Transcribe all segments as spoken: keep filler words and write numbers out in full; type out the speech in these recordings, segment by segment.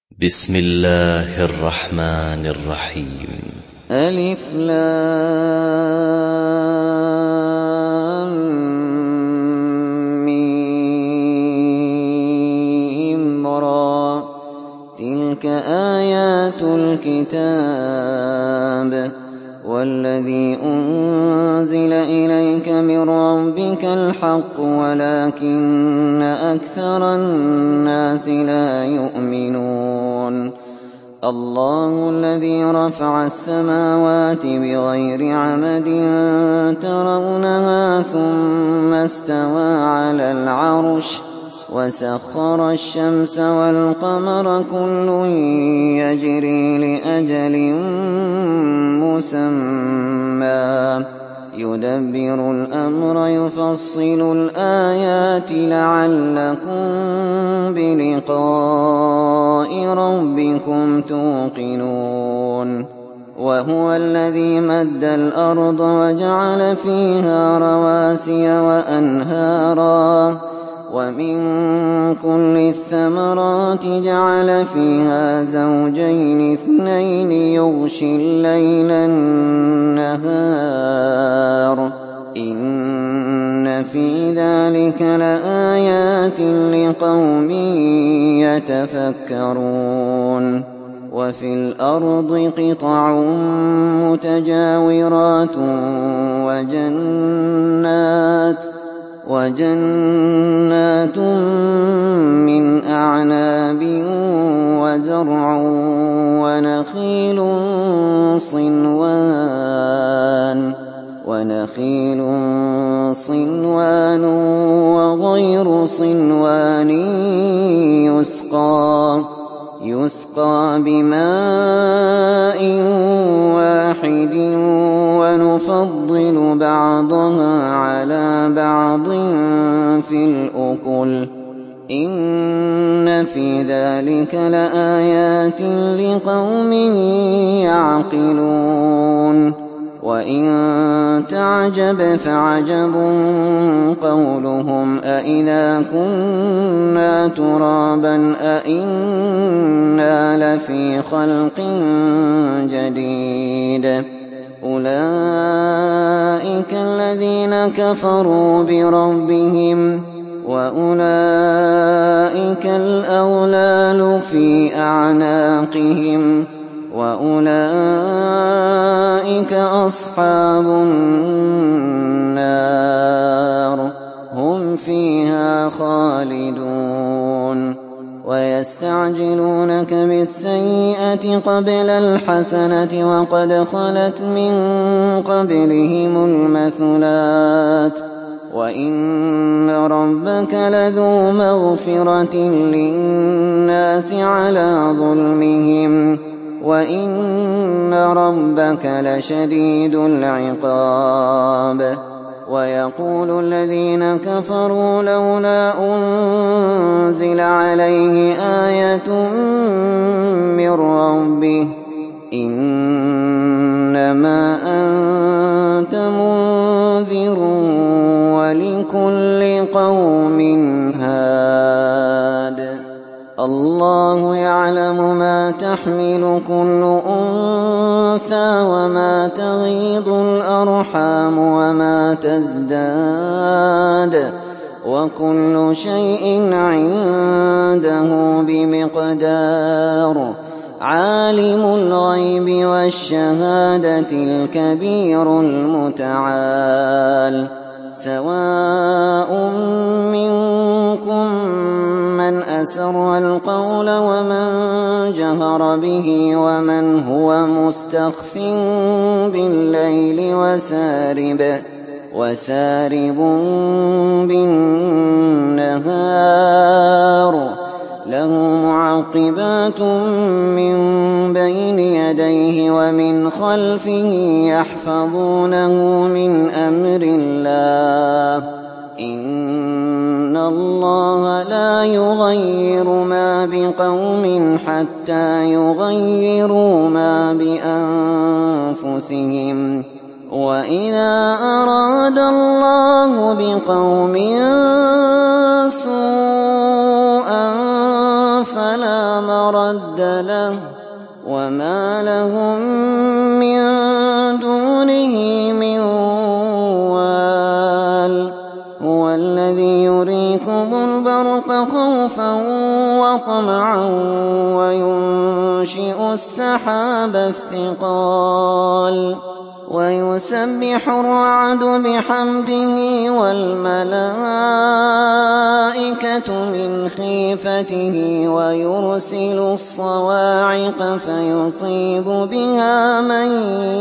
بسم الله الرحمن الرحيم. ألف لام ميم را تلك آيات الكتاب والذي أنزل إليك من ربك الحق ولكن أكثر الناس لا يؤمنون. الله الذي رفع السماوات بغير عمد ترونها ثم استوى على العرش وسخر الشمس والقمر كل يجري لأجل مسمى يدبر الأمر يفصل الآيات لعلكم بلقاء ربكم توقنون. وهو الذي مد الأرض وجعل فيها رواسي وأنهارا ومن كل الثمرات جعل فيها زوجين اثنين يغشي الليل النهار إن في ذلك لآيات لقوم يتفكرون. وفي الأرض قطع متجاورات وجنات وجنات من أعناب وزرع ونخيل صنوان ونخيل صنوان وغير صنوان يسقى يسقى بماء واحد ونفضل بعضها على بعض في الأكل إن في ذلك لآيات لقوم يعقلون. وإن تعجب فعجب قولهم أإذا كنا ترابا أإنا لفي خلق جديد أولئك الذين كفروا بربهم وأولئك الأغلال في أعناقهم وأولئك أصحاب النار هم فيها خالدون. ويستعجلونك بالسيئة قبل الحسنة وقد خلت من قبلهم المثلات وإن ربك لذو مغفرة للناس على ظلمهم وإن ربك لشديد العقاب. ويقول الذين كفروا لولا أنزل عليه آية من ربه إنما أنت منذر ولكل قوم هاد. الله يعلم ما تحمل كل أنثى وما تغيض الأرحام وما تزداد وكل شيء عنده بمقدار. عالم الغيب والشهادة الكبير المتعال. سواء منكم من أسر القول ومن جهر به ومن هو مستخف بالليل وسارب وسارب بالنهار له معقبات من بين يديه ومن خلفه يحفظونه من أمر الله إن الله لا يغير ما بقوم حتى يغيروا ما بأنفسهم وإذا أراد الله بقوم سوءا فلا مرد له وما لهم من دونه من وال هو الذي يريكم البرق خوفا وطمعا وينشئ السحاب الثقال ويسبح الرعد بحمده والملائكة من خيفته ويرسل الصواعق فيصيب بها من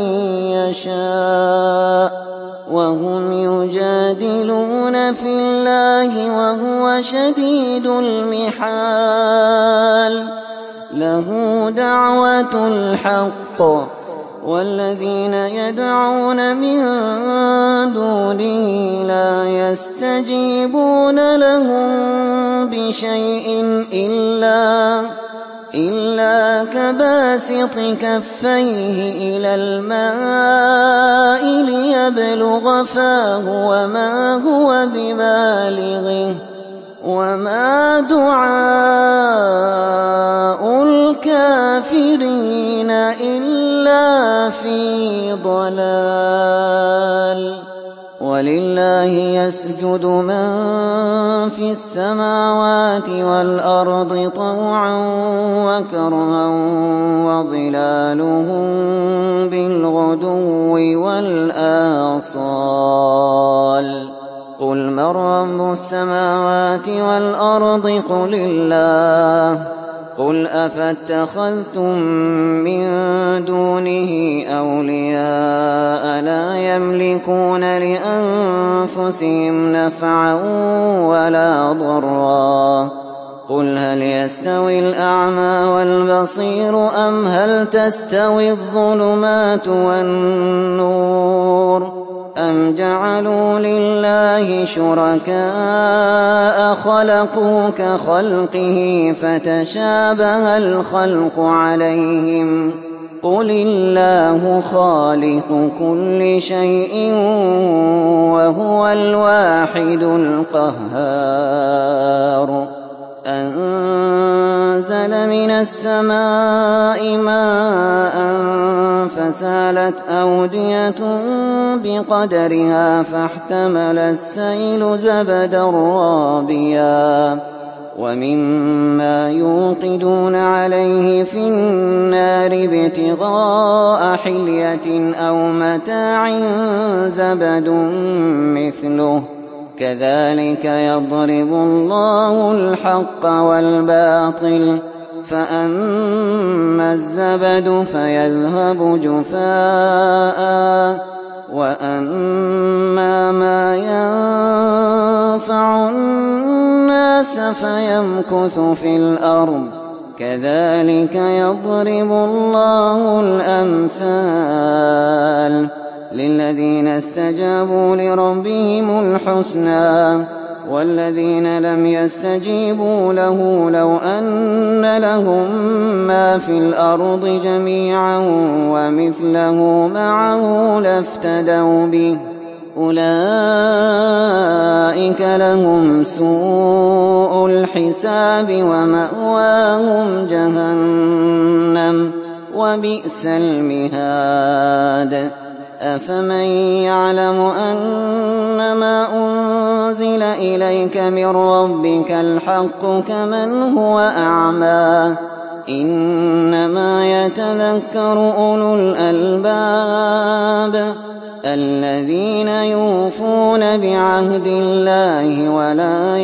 يشاء وهم يجادلون في الله وهو شديد المحال له دعوة الحق والذين يدعون من دونه لا يستجيبون لهم بشيء إلا إلا كباسط كفيه إلى الماء ليبلغ فاه وما هو ببالغه وما دعاء الكافرين إلا في ضلال ولله يسجد من في السماوات والأرض طوعا وكرها وظلالهم بالغدو والآصال قل من رب السماوات والأرض قل الله قل أفاتخذتم من دونه أولياء لا يملكون لأنفسهم نفعا ولا ضرا قل هل يستوي الأعمى والبصير أم هل تستوي الظلمات والنور أم جعلوا لله شركاء خلقوا كخلقه فتشابه الخلق عليهم قل الله خالق كل شيء وهو الواحد القهار أنزل من السماء ماء فسالت أودية بقدرها فاحتمل السيل زبدا رابيا ومما يوقدون عليه في النار ابتغاء حلية أو متاع زبد مثله كذلك يضرب الله الحق والباطل فأما الزبد فيذهب جفاء وأما ما ينفع الناس فيمكث في الأرض كذلك يضرب الله الأمثال للذين استجابوا لربهم الحسنى والذين لم يستجيبوا له لو أن لهم ما في الأرض جميعا ومثله معه لافتدوا به أولئك لهم سوء الحساب ومأواهم جهنم وبئس المهاد أفمن يعلم أنما أنزل إليك من ربك الحق كمن هو أعمى إنما يتذكر أولو الألباب الذين يوفون بعهد الله ولا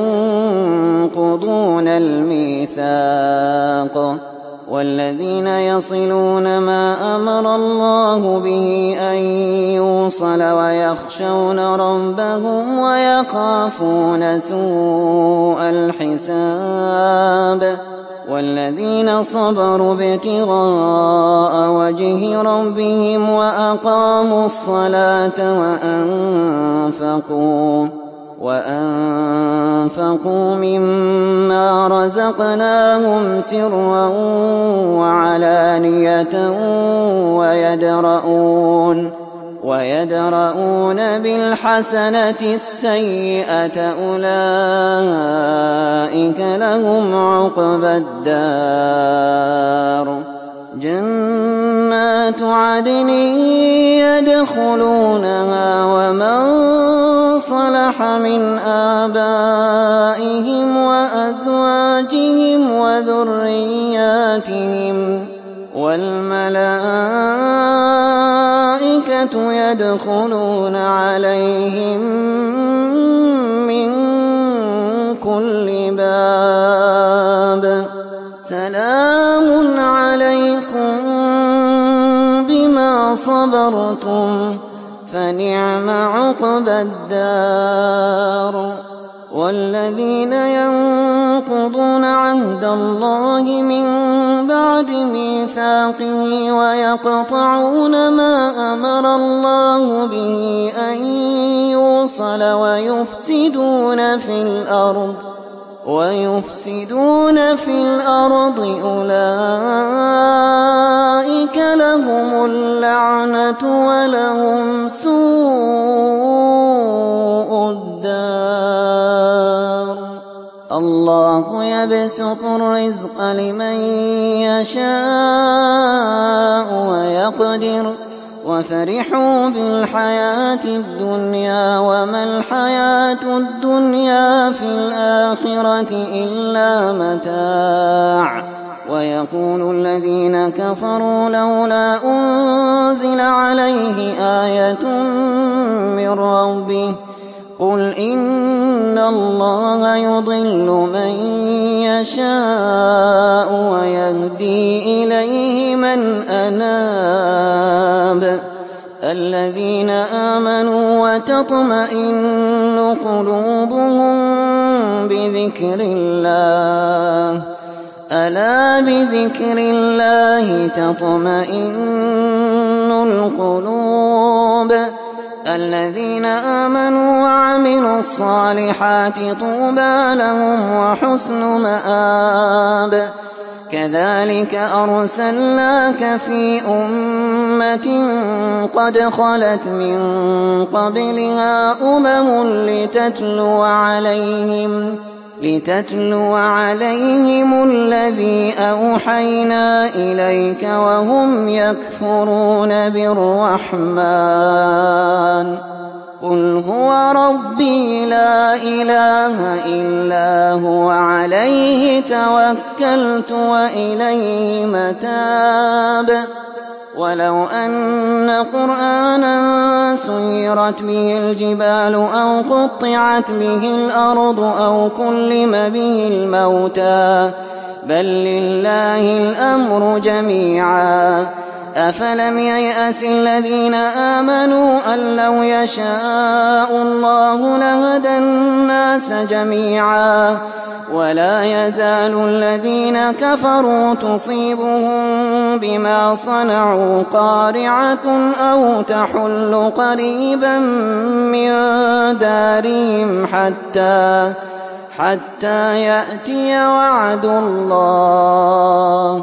ينقضون الميثاق والذين يصلون ما أمر الله به أن يوصل ويخشون ربهم ويخافون سوء الحساب والذين صبروا ابتغاء وجه ربهم وأقاموا الصلاة وأنفقوا وأنفقوا مما رزقناهم سرا وعلانية ويدرؤون ويدرؤون بالحسنة السيئة أولئك لهم عقبى الدار جنات عدن يدخلونها ومن صلح من آبائهم وأزواجهم وذرياتهم والملائكة يدخلون عليهم من كل باب سلام عليكم بما صبرتم فنعم عقبى الدار والذين ينقضون عهد الله من بعد ميثاقه ويقطعون ما أمر الله به أن يوصل ويفسدون في الأرض ويفسدون في الأرض أولئك لهم اللعنة ولهم سوء الدار الله يبسط الرزق لمن يشاء ويقدر وفرحوا بالحياة الدنيا وما الحياة الدنيا في الآخرة إلا متاع ويقول الذين كفروا لولا أنزل عليه آية من ربه قل إن الله يضل من يشاء ويهدي إليه من أناب الذين آمنوا وتطمئن قلوبهم بذكر الله ألا بذكر الله تطمئن القلوب الذين آمنوا وعملوا الصالحات طوبى لهم وحسن مآب كذلك أرسلناك في أمة قد خلت من قبلها أمم لتتلو عليهم لتتلو عليهم الذي أوحينا إليك وهم يكفرون بالرحمن قل هو ربي لا إله إلا هو عليه توكلت وإليه متاب ولو أن قرآنا سيرت به الجبال أو قطعت به الأرض أو كلم به الموتى بل لله الأمر جميعا أفلم ييأس الذين آمنوا أن لو يشاء الله لهدى الناس جميعا ولا يزال الذين كفروا تصيبهم بما صنعوا قارعة أو تحل قريبا من دارهم حتى حتى يأتي وعد الله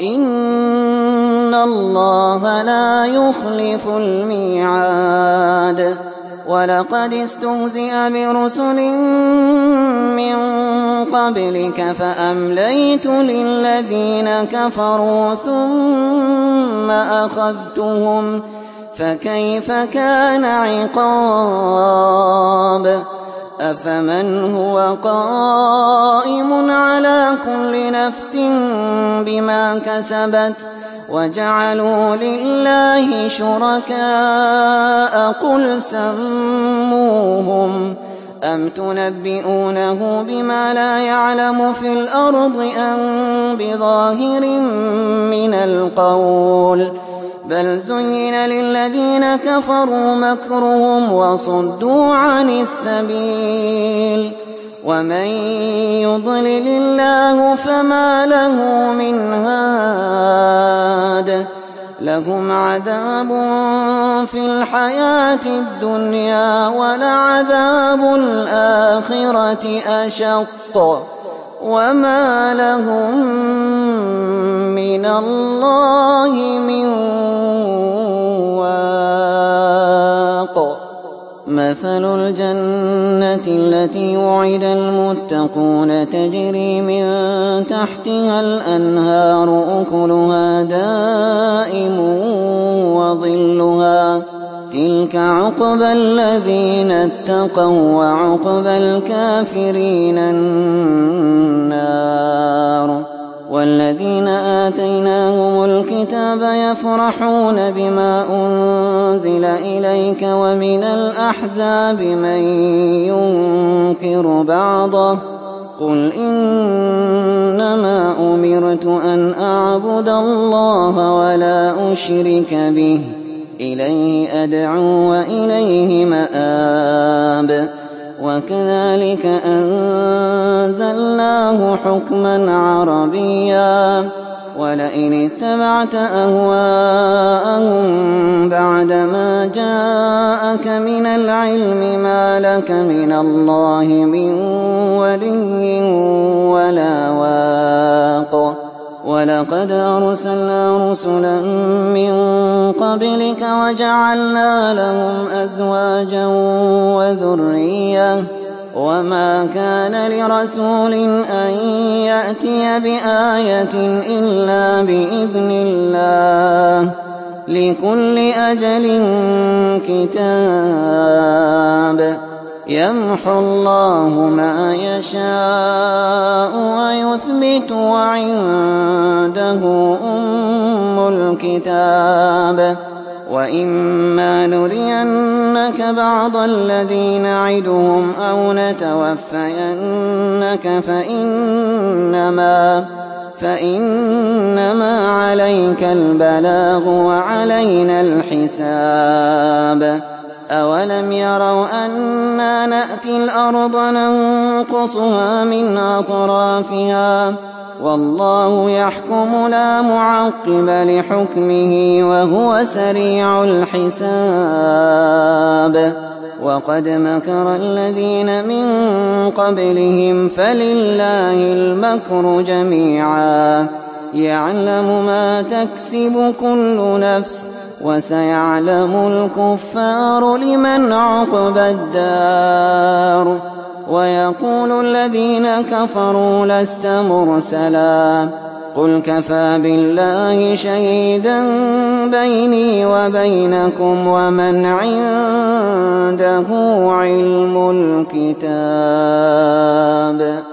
إن الله لا يخلف الميعاد ولقد استهزئ برسل من قبلك فأمليت للذين كفروا ثم أخذتهم فكيف كان عقاب أفمن هو قائم على كل نفس بما كسبت وجعلوا لله شركاء قل سموهم أم تنبئونه بما لا يعلم في الأرض أم بظاهر من القول بل زين للذين كفروا مكرهم وصدوا عن السبيل ومن يضلل الله فما له من هاد لهم عذاب في الحياة الدنيا ولعذاب الآخرة أشق وما لهم من الله من واق مثل الجنة التي وعد المتقون تجري من تحتها الأنهار أكلها دائم وظلها تلك عقبى الذين اتقوا وعقبى الكافرين النار والذين آتيناهم الكتاب يفرحون بما أنزل إليك ومن الأحزاب من ينكر بعضه قل إنما أمرت أن أعبد الله ولا أشرك به إليه أدعو وإليه مآب وكذلك أنزلناه حكما عربيا ولئن اتبعت أهواءهم بعدما جاءك من العلم ما لك من الله من ولي ولا واق ولقد أرسلنا رسلا من قبلك وجعلنا لهم أزواجا وذرية وما كان لرسول أن يأتي بآية إلا بإذن الله لكل أجل كتاب يمحو الله ما يشاء ويثبت وعنده أم الكتاب وإما نرينك بعض الذي نعدهم أو نتوفينك فإنما فإنما عليك البلاغ وعلينا الحساب أولم يروا أنا نأتي الأرض ننقصها من أطرافها والله يحكم لا معقب لحكمه وهو سريع الحساب وقد مكر الذين من قبلهم فلله المكر جميعا يعلم ما تكسب كل نفس وسيعلم الكفار لمن عقبى الدار ويقول الذين كفروا لست مرسلا قل كفى بالله شهيدا بيني وبينكم ومن عنده علم الكتاب